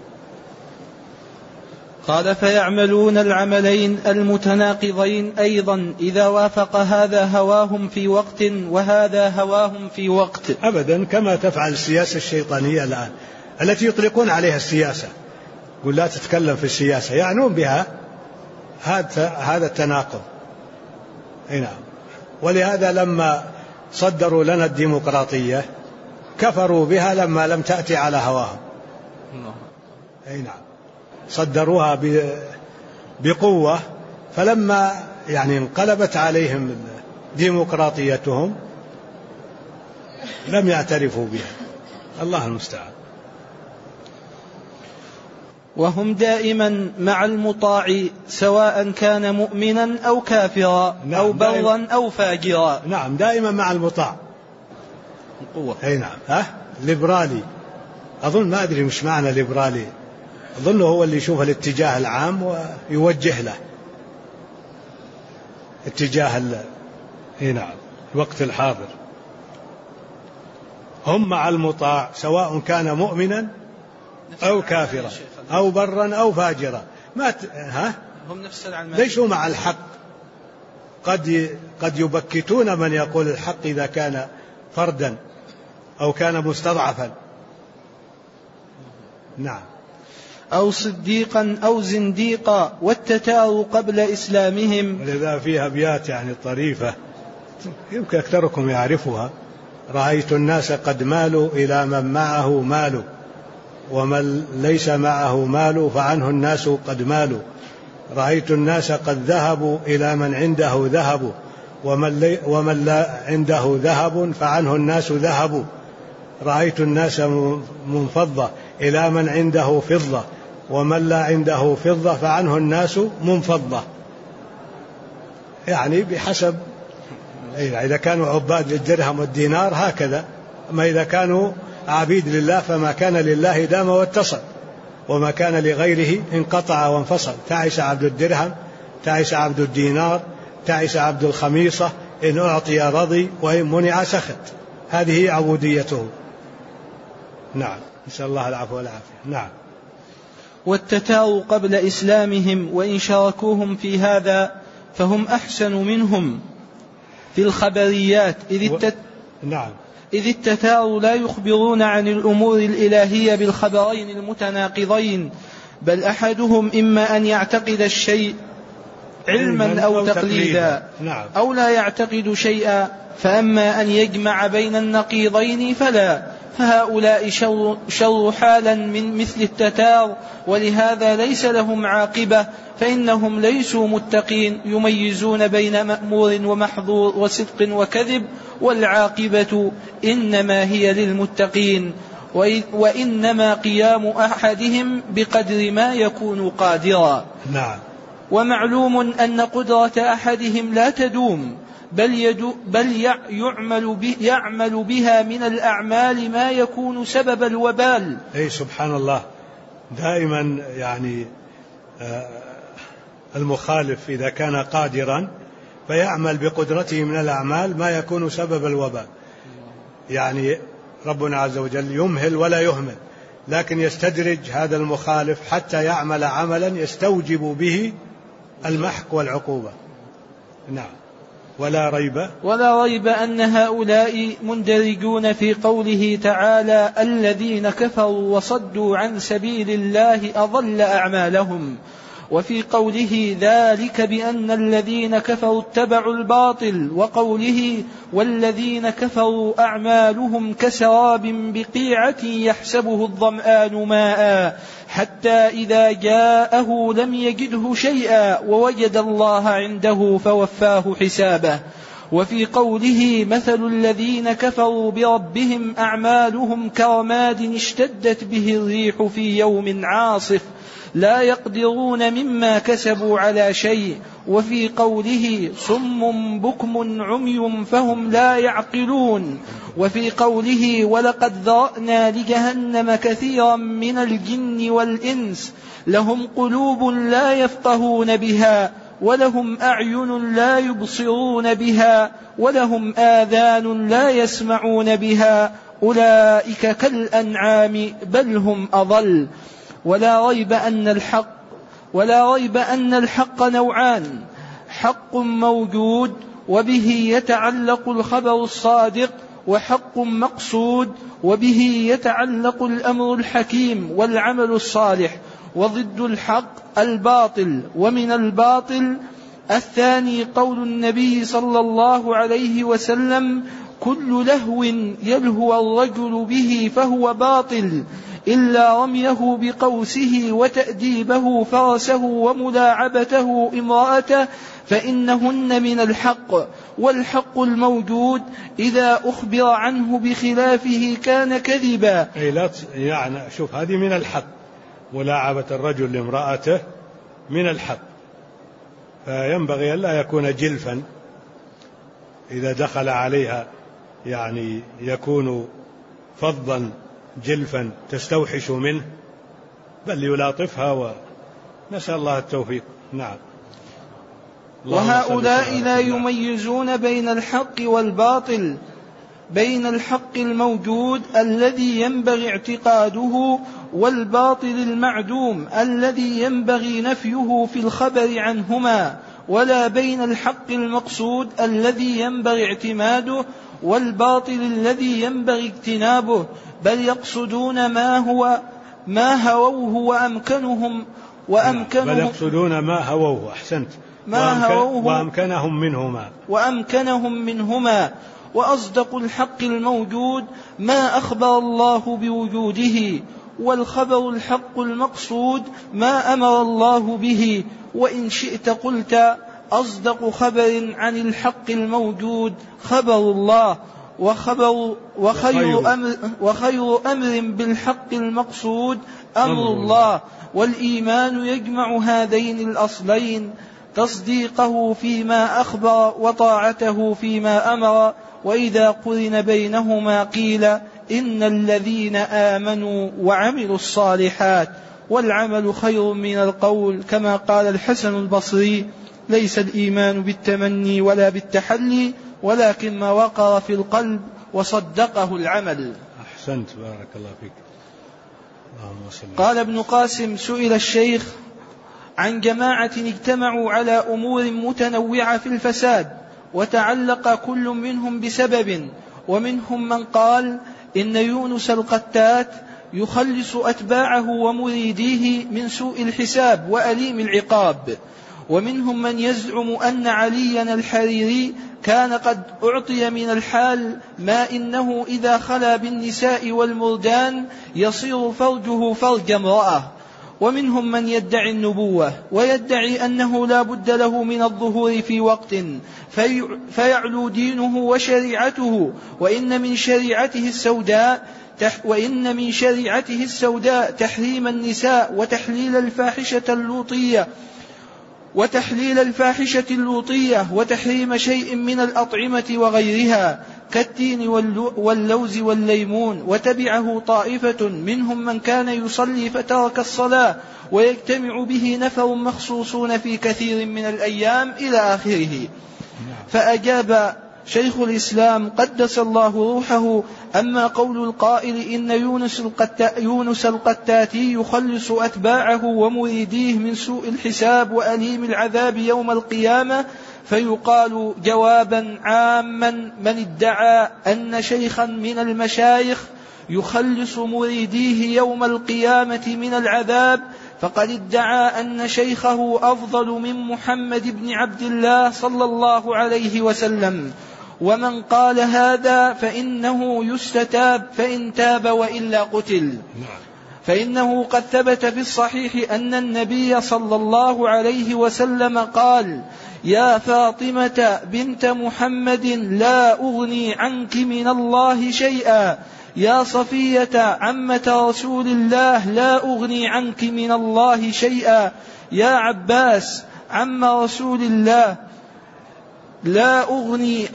S2: قال: فيعملون العملين المتناقضين أيضا إذا وافق هذا هواهم في وقت وهذا هواهم في وقت.
S1: أبدا، كما تفعل السياسة الشيطانية الآن التي يطلقون عليها السياسة، يقول لا تتكلم في السياسة، يعنون بها هذا التناقض. نعم. ولهذا لما صدروا لنا الديمقراطية كفروا بها لما لم تأتي على هواهم. نعم. صدروها بقوة، فلما يعني انقلبت عليهم ديمقراطيتهم لم يعترفوا بها. الله المستعان.
S2: وهم دائما مع المطاع سواء كان مؤمنا أو كافرا. نعم. أو برا أو فاجرا.
S1: نعم، دائما مع المطاع.
S2: قوة.
S1: أي نعم. ليبرالي، أظن، ما أدري مش معنى ليبرالي، أظنه هو اللي يشوف الاتجاه العام ويوجه له اتجاه نعم الوقت الحاضر. هم مع المطاع سواء كان مؤمنا أو كافرا أو برا أو فاجرا.
S2: هم نفس العلمانيين.
S1: ليسوا مع الحق. قد يبكتون من يقول الحق إذا كان فردا أو كان مستضعفا. نعم.
S2: أو صديقا أو زنديقا والتتار قبل إسلامهم.
S1: ولذا فيها أبيات يعني طريفة يمكن أكثركم يعرفها: رأيت الناس قد مالوا إلى من معه مال، ومن ليس معه مال فعنه الناس قد مالوا. رأيت الناس قد ذهبوا إلى من عنده ذهب، ومن لا عنده ذهب فعنه الناس ذهبوا. رأيت الناس منفضة إلى من عنده فضة، ومن لا عنده فضة فعنه الناس منفضة. يعني بحسب، إذا كانوا عباد للدرهم والدينار هكذا، أما إذا كانوا عبيد لله فما كان لله دام واتصل، وما كان لغيره انقطع وانفصل. تعس عبد الدرهم، تعس عبد الدينار، تعس عبد الخميصة، إن أعطي رضي وإن منع سخط. هذه عبوديته. نعم، نسأل الله العفو والعافية. نعم.
S2: والتتار قبل إسلامهم وإن شاركوهم في هذا فهم أحسن منهم في الخبريات،
S1: نعم.
S2: إذ التتار لا يخبرون عن الأمور الإلهية بالخبرين المتناقضين، بل أحدهم إما أن يعتقد الشيء علما أو تقليدا،
S1: نعم.
S2: أو لا يعتقد شيئا. فأما أن يجمع بين النقيضين فلا، فهؤلاء شر حالا من مثل التتار، ولهذا ليس لهم عاقبة، فإنهم ليسوا متقين يميزون بين مأمور ومحظور وصدق وكذب، والعاقبة إنما هي للمتقين، وإنما قيام أحدهم بقدر ما يكون قادرا.
S1: نعم.
S2: ومعلوم أن قدرة أحدهم لا تدوم، بل يعمل بها من الأعمال ما يكون سبب الوبال.
S1: أي سبحان الله. دائما يعني المخالف إذا كان قادرا فيعمل بقدرته من الأعمال ما يكون سبب الوبال. يعني ربنا عز وجل يمهل ولا يهمل، لكن يستدرج هذا المخالف حتى يعمل عملا يستوجب به المحق والعقوبة. نعم. ولا ريب أن هؤلاء مندرجون في قوله تعالى: الذين كفروا وصدوا عن سبيل الله أضل أعمالهم. وفي قوله: ذلك بأن الذين كفروا اتبعوا الباطل. وقوله: والذين كفروا أعمالهم كسراب بقيعة يحسبه الظمآن ماء حتى إذا جاءه لم يجده شيئا ووجد الله عنده فوفاه حسابه. وفي قوله: مثل الذين كفروا بربهم أعمالهم كرماد اشتدت به الريح في يوم عاصف لا يقدرون مما كسبوا على شيء. وفي قوله: صم بكم عمي فهم لا يعقلون. وفي قوله: ولقد ذرأنا لجهنم كثيرا من الجن والإنس لهم قلوب لا يفقهون بها ولهم أعين لا يبصرون بها ولهم آذان لا يسمعون بها أولئك كالأنعام بل هم أضل. ولا ريب أن الحق نوعان: حق موجود وبه يتعلق الخبر الصادق، وحق مقصود وبه يتعلق الأمر الحكيم والعمل الصالح.
S2: وضد الحق الباطل. ومن الباطل الثاني قول النبي صلى الله عليه وسلم: كل لهو يلهو الرجل به فهو باطل إلا رميه بقوسه وتأديبه فرسه وملاعبته امرأته فإنهن من الحق، والحق الموجود إذا أخبر عنه بخلافه كان كذبا.
S1: يعني شوف، هذه من الحق، ملاعبة الرجل لامرأته من الحق، فينبغي أن لا يكون جلفا إذا دخل عليها، يعني يكون فظا جلفا تستوحش منه، بل يلاطفها، ونسأل الله التوفيق. نعم.
S2: وهؤلاء لا يميزون بين الحق والباطل، بين الحق الموجود الذي ينبغي اعتقاده والباطل المعدوم الذي ينبغي نفيه في الخبر عنهما، ولا بين الحق المقصود الذي ينبغي اعتماده والباطل الذي ينبغي اجتنابه، بل يقصدون ما هووه وأمكنهم
S1: بل يقصدون ما هووه، أحسنت،
S2: وأمكنهم منهما. وأصدق الحق الموجود ما أخبر الله بوجوده، والخبر الحق المقصود ما أمر الله به. وإن شئت قلت أصدق خبر عن الحق الموجود خبر الله، وخير أمر بالحق المقصود أمر الله. والإيمان يجمع هذين الأصلين، تصديقه فيما أخبر وطاعته فيما أمر. وإذا قرن بينهما قيل إن الذين آمنوا وعملوا الصالحات والعمل خير من القول، كما قال الحسن البصري: ليس الإيمان بالتمني ولا بالتحلي، ولكن ما وقر في القلب وصدقه العمل.
S1: أحسنت، بارك الله فيك.
S2: قال ابن قاسم: سئل الشيخ عن جماعة اجتمعوا على أمور متنوعة في الفساد، وتعلق كل منهم بسبب، ومنهم من قال إن يونس القتات يخلص أتباعه ومريديه من سوء الحساب وأليم العقاب، ومنهم من يزعم أن عليا الحريري كان قد أعطي من الحال ما إنه إذا خلا بالنساء والمردان يصير فرجه فرج امرأة، ومنهم من يدعي النبوة ويدعي أنه لا بد له من الظهور في وقت فيعلو دينه وشريعته، وإن من شريعته السوداء تحريم النساء وتحليل الفاحشة اللوطية وتحريم شيء من الأطعمة وغيرها كالتين واللوز والليمون. وتبعه طائفة منهم من كان يصلي فترك الصلاة ويجتمع به نفر مخصوصون في كثير من الأيام إلى آخره. فأجاب شيخ الإسلام قدس الله روحه: أما قول القائل إن يونس القتاتي يخلص أتباعه ومريديه من سوء الحساب وأليم العذاب يوم القيامة، فيقال جوابا عاما: من ادعى أن شيخا من المشايخ يخلص مريديه يوم القيامة من العذاب فقد ادعى أن شيخه أفضل من محمد بن عبد الله صلى الله عليه وسلم. ومن قال هذا فإنه يستتاب فإن تاب وإلا قتل، فإنه قد ثبت في الصحيح أن النبي صلى الله عليه وسلم قال: يا فاطمة بنت محمد لا أغني عنك من الله شيئا، يا صفية عمة رسول الله لا أغني عنك من الله شيئا، يا عباس عم رسول الله لا أغني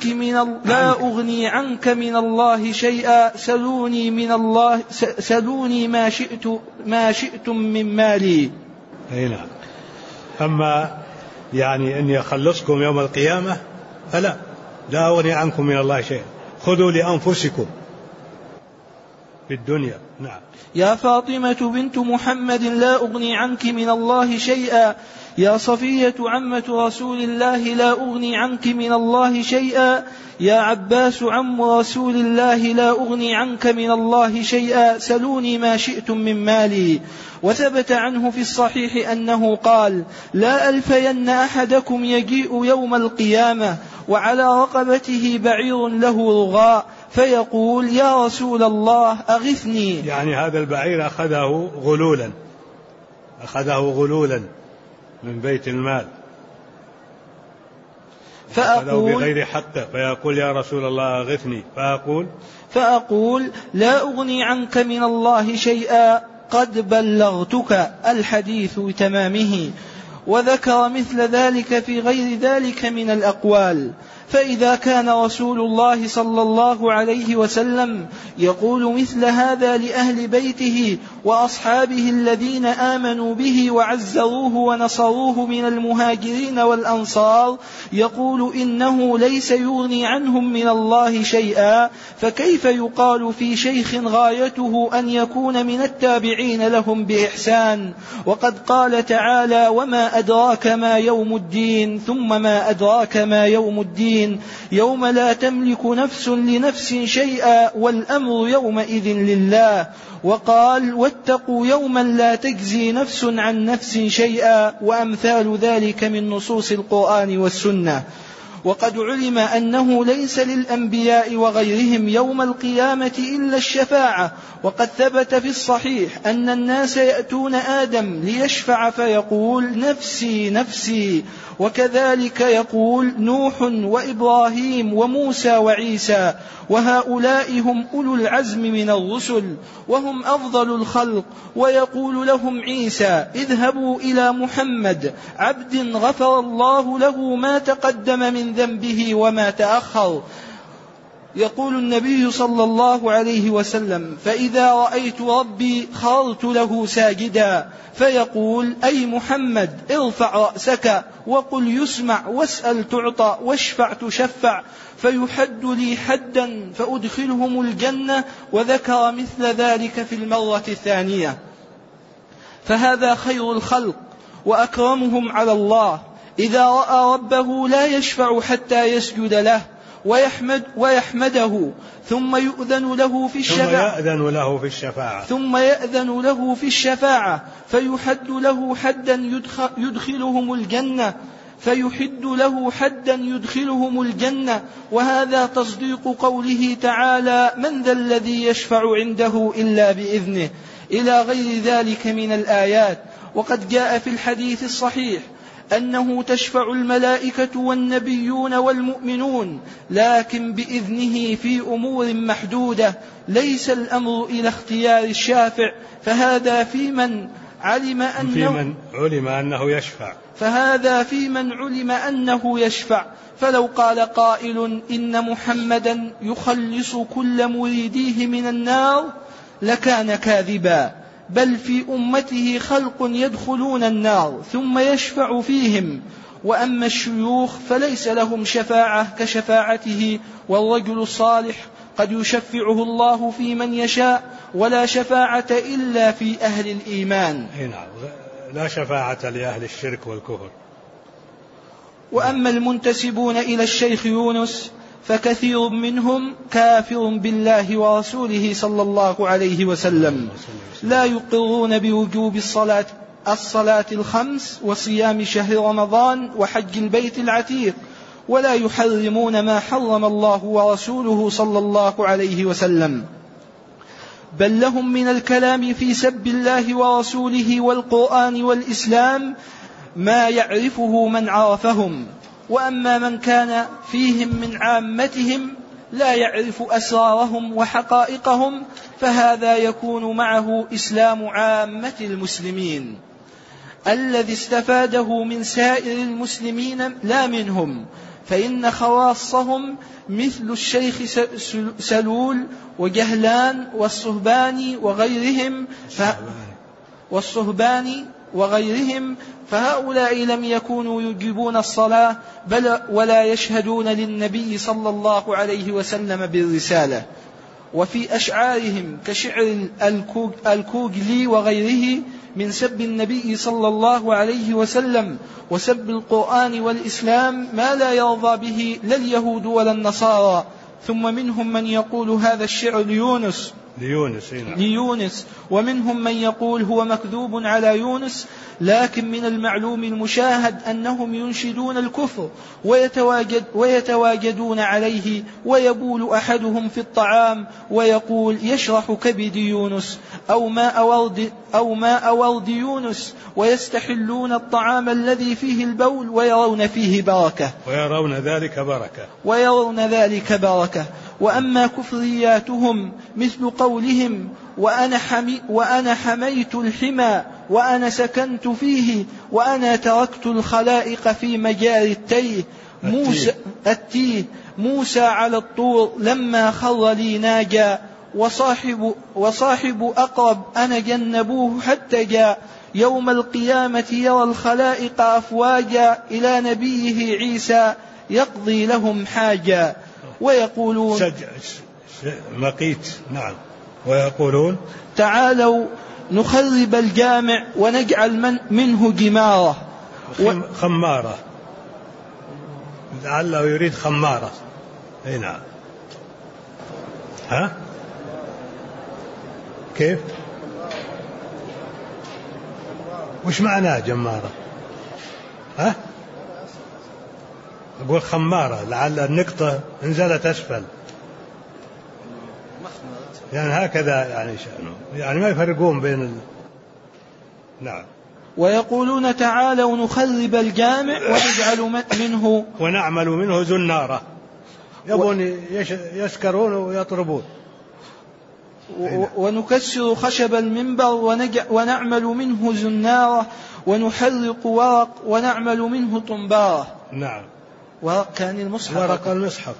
S2: عنك من الله شيئا، سلوني ما شئتم من مالي.
S1: نعم. أما يعني أن يخلصكم يوم القيامة فلا، لا أغني عنكم من الله شيئا، خذوا لأنفسكم. في الدنيا. نعم.
S2: يا فاطمة بنت محمد لا أغني عنك من الله شيئا، يا صفية عمة رسول الله لا أغني عنك من الله شيئا، يا عباس عم رسول الله لا أغني عنك من الله شيئا، سلوني ما شئتم من مالي. وثبت عنه في الصحيح أنه قال: لا ألفين أحدكم يجيء يوم القيامة وعلى رقبته بعير له رغاء فيقول: يا رسول الله أغثني.
S1: يعني هذا البعير أخذه غلولا من بيت المال، فأخذه بغير حقه، فيقول: يا رسول الله أغثني، فأقول:
S2: لا أغني عنك من الله شيئا قد بلغتك، الحديث تمامه. وذكر مثل ذلك في غير ذلك من الأقوال. فإذا كان رسول الله صلى الله عليه وسلم يقول مثل هذا لأهل بيته وأصحابه الذين آمنوا به وعزروه ونصروه من المهاجرين والأنصار، يقول إنه ليس يغني عنهم من الله شيئا، فكيف يقال في شيخ غايته أن يكون من التابعين لهم بإحسان؟ وقد قال تعالى: وما أدراك ما يوم الدين، ثم ما أدراك ما يوم الدين، يوم لا تملك نفس لنفس شيئا والأمر يومئذ لله. وقال: واتقوا يوما لا تجزي نفس عن نفس شيئا، وأمثال ذلك من نصوص القرآن والسنة. وقد علم أنه ليس للأنبياء وغيرهم يوم القيامة إلا الشفاعة. وقد ثبت في الصحيح أن الناس يأتون آدم ليشفع فيقول: نفسي نفسي. وكذلك يقول نوح وإبراهيم وموسى وعيسى، وهؤلاء هم أولو العزم من الرسل وهم أفضل الخلق. ويقول لهم عيسى: اذهبوا إلى محمد عبد غفر الله له ما تقدم من ذنبه وما تأخر. يقول النبي صلى الله عليه وسلم: فإذا رأيت ربي خررت له ساجدا، فيقول: أي محمد ارفع رأسك وقل يسمع، واسأل تعطى، واشفع تشفع، فيحد لي حدا فأدخلهم الجنة. وذكر مثل ذلك في المرة الثانية. فهذا خير الخلق وأكرمهم على الله، إذا رأى ربه لا يشفع حتى يسجد له ويحمده، ثم يؤذن له في الشفاعة فيحد له حدا يدخلهم الجنة. وهذا تصديق قوله تعالى: من ذا الذي يشفع عنده إلا بإذنه، إلى غير ذلك من الآيات. وقد جاء في الحديث الصحيح أنه تشفع الملائكة والنبيون والمؤمنون، لكن بإذنه في أمور محدودة، ليس الأمر إلى اختيار الشافع. فهذا في من علم أنه يشفع. فلو قال قائل: إن محمدا يخلص كل مريديه من النار، لكان كاذبا، بل في أمته خلق يدخلون النار ثم يشفع فيهم. وأما الشيوخ فليس لهم شفاعة كشفاعته، والرجل الصالح قد يشفعه الله في من يشاء، ولا شفاعة إلا في أهل الإيمان.
S1: لا شفاعة لأهل الشرك والكفر.
S2: وأما المنتسبون إلى الشيخ يونس فكثير منهم كافر بالله ورسوله صلى الله عليه وسلم، لا يقرون بوجوب الصلاة الخمس وصيام شهر رمضان وحج البيت العتيق، ولا يحرمون ما حرم الله ورسوله صلى الله عليه وسلم، بل لهم من الكلام في سب الله ورسوله والقرآن والإسلام ما يعرفه من عرفهم. وأما من كان فيهم من عامتهم لا يعرف أسرارهم وحقائقهم، فهذا يكون معه إسلام عامة المسلمين الذي استفاده من سائر المسلمين لا منهم. فإن خواصهم مثل الشيخ سلول وجهلان والصهباني وغيرهم، فهؤلاء لم يكونوا يجيبون الصلاة ولا يشهدون للنبي صلى الله عليه وسلم بالرسالة. وفي أشعارهم كشعر الكوغلي وغيره من سب النبي صلى الله عليه وسلم وسب القرآن والإسلام ما لا يرضى به لا اليهود ولا النصارى. ثم منهم من يقول هذا الشعر ليونس ومنهم من يقول هو مكذوب على يونس، لكن من المعلوم المشاهد أنهم ينشدون الكفر ويتواجدون عليه، ويبول أحدهم في الطعام ويقول يشرح كبد يونس أو ماء ورد يونس، ويستحلون الطعام الذي فيه البول ويرون ذلك بركة. وأما كفرياتهم مثل قولهم وأنا حميت الحمى وأنا سكنت فيه وأنا تركت الخلائق في مجاري التيه موسى على الطور لما خر لي ناجا وصاحب أقرب أنا جنبوه حتى جاء يوم القيامة يرى الخلائق أفواجا إلى نبيه عيسى يقضي لهم حاجة. ويقولون
S1: ويقولون
S2: تعالوا نخرب الجامع ونجعل منه جمارة
S1: خمارة، لعله يريد خمارة. نعم. كيف؟ وش معناه جمارة؟ أقول خمارة، لعل النقطة انزلت أسفل، يعني هكذا يعني شأنه، يعني ما يفرقون بين نعم.
S2: ويقولون تعالوا نخرب الجامع
S1: ونعمل منه زنارة، يبون يسكرون ويطربون.
S2: ونكسر خشب المنبر ونعمل منه زنارة ونحرق ورق ونعمل منه طنبارة.
S1: نعم.
S2: ورق كان المصحف.
S1: ورق المصحف.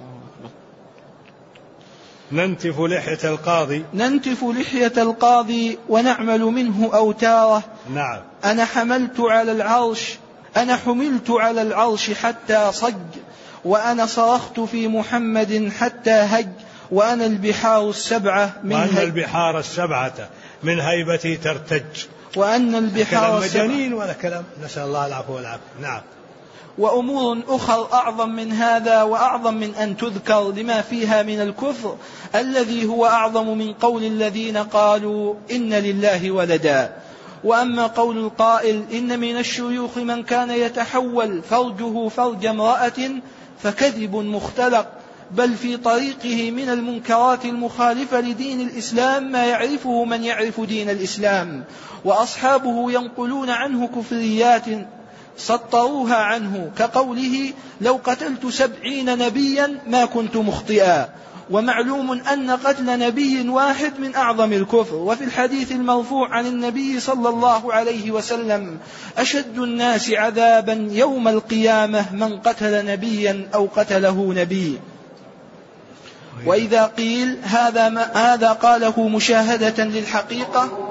S1: ننتف لحية القاضي ونعمل منه أوتاره.
S2: نعم. أنا حملت على العرش حتى صج، وأنا صرخت في محمد حتى هج، وأنا البحار السبعة
S1: من هيبتي ترتج.
S2: وأن البحار
S1: مجانين ولا كلام، نسأل الله العفو والعافية. نعم.
S2: وأمور أخر أعظم من هذا وأعظم من أن تذكر لما فيها من الكفر الذي هو أعظم من قول الذين قالوا إن لله ولدا. وأما قول القائل إن من الشيوخ من كان يتحول فرجه فرج امرأة فكذب مختلق، بل في طريقه من المنكرات المخالفة لدين الإسلام ما يعرفه من يعرف دين الإسلام، وأصحابه ينقلون عنه كفريات سطروها عنه كقوله لو قتلت 70 نبيا ما كنت مخطئا. ومعلوم أن قتل نبي واحد من أعظم الكفر. وفي الحديث المرفوع عن النبي صلى الله عليه وسلم أشد الناس عذابا يوم القيامة من قتل نبيا أو قتله نبي. وإذا قيل هذا قاله مشاهدة للحقيقة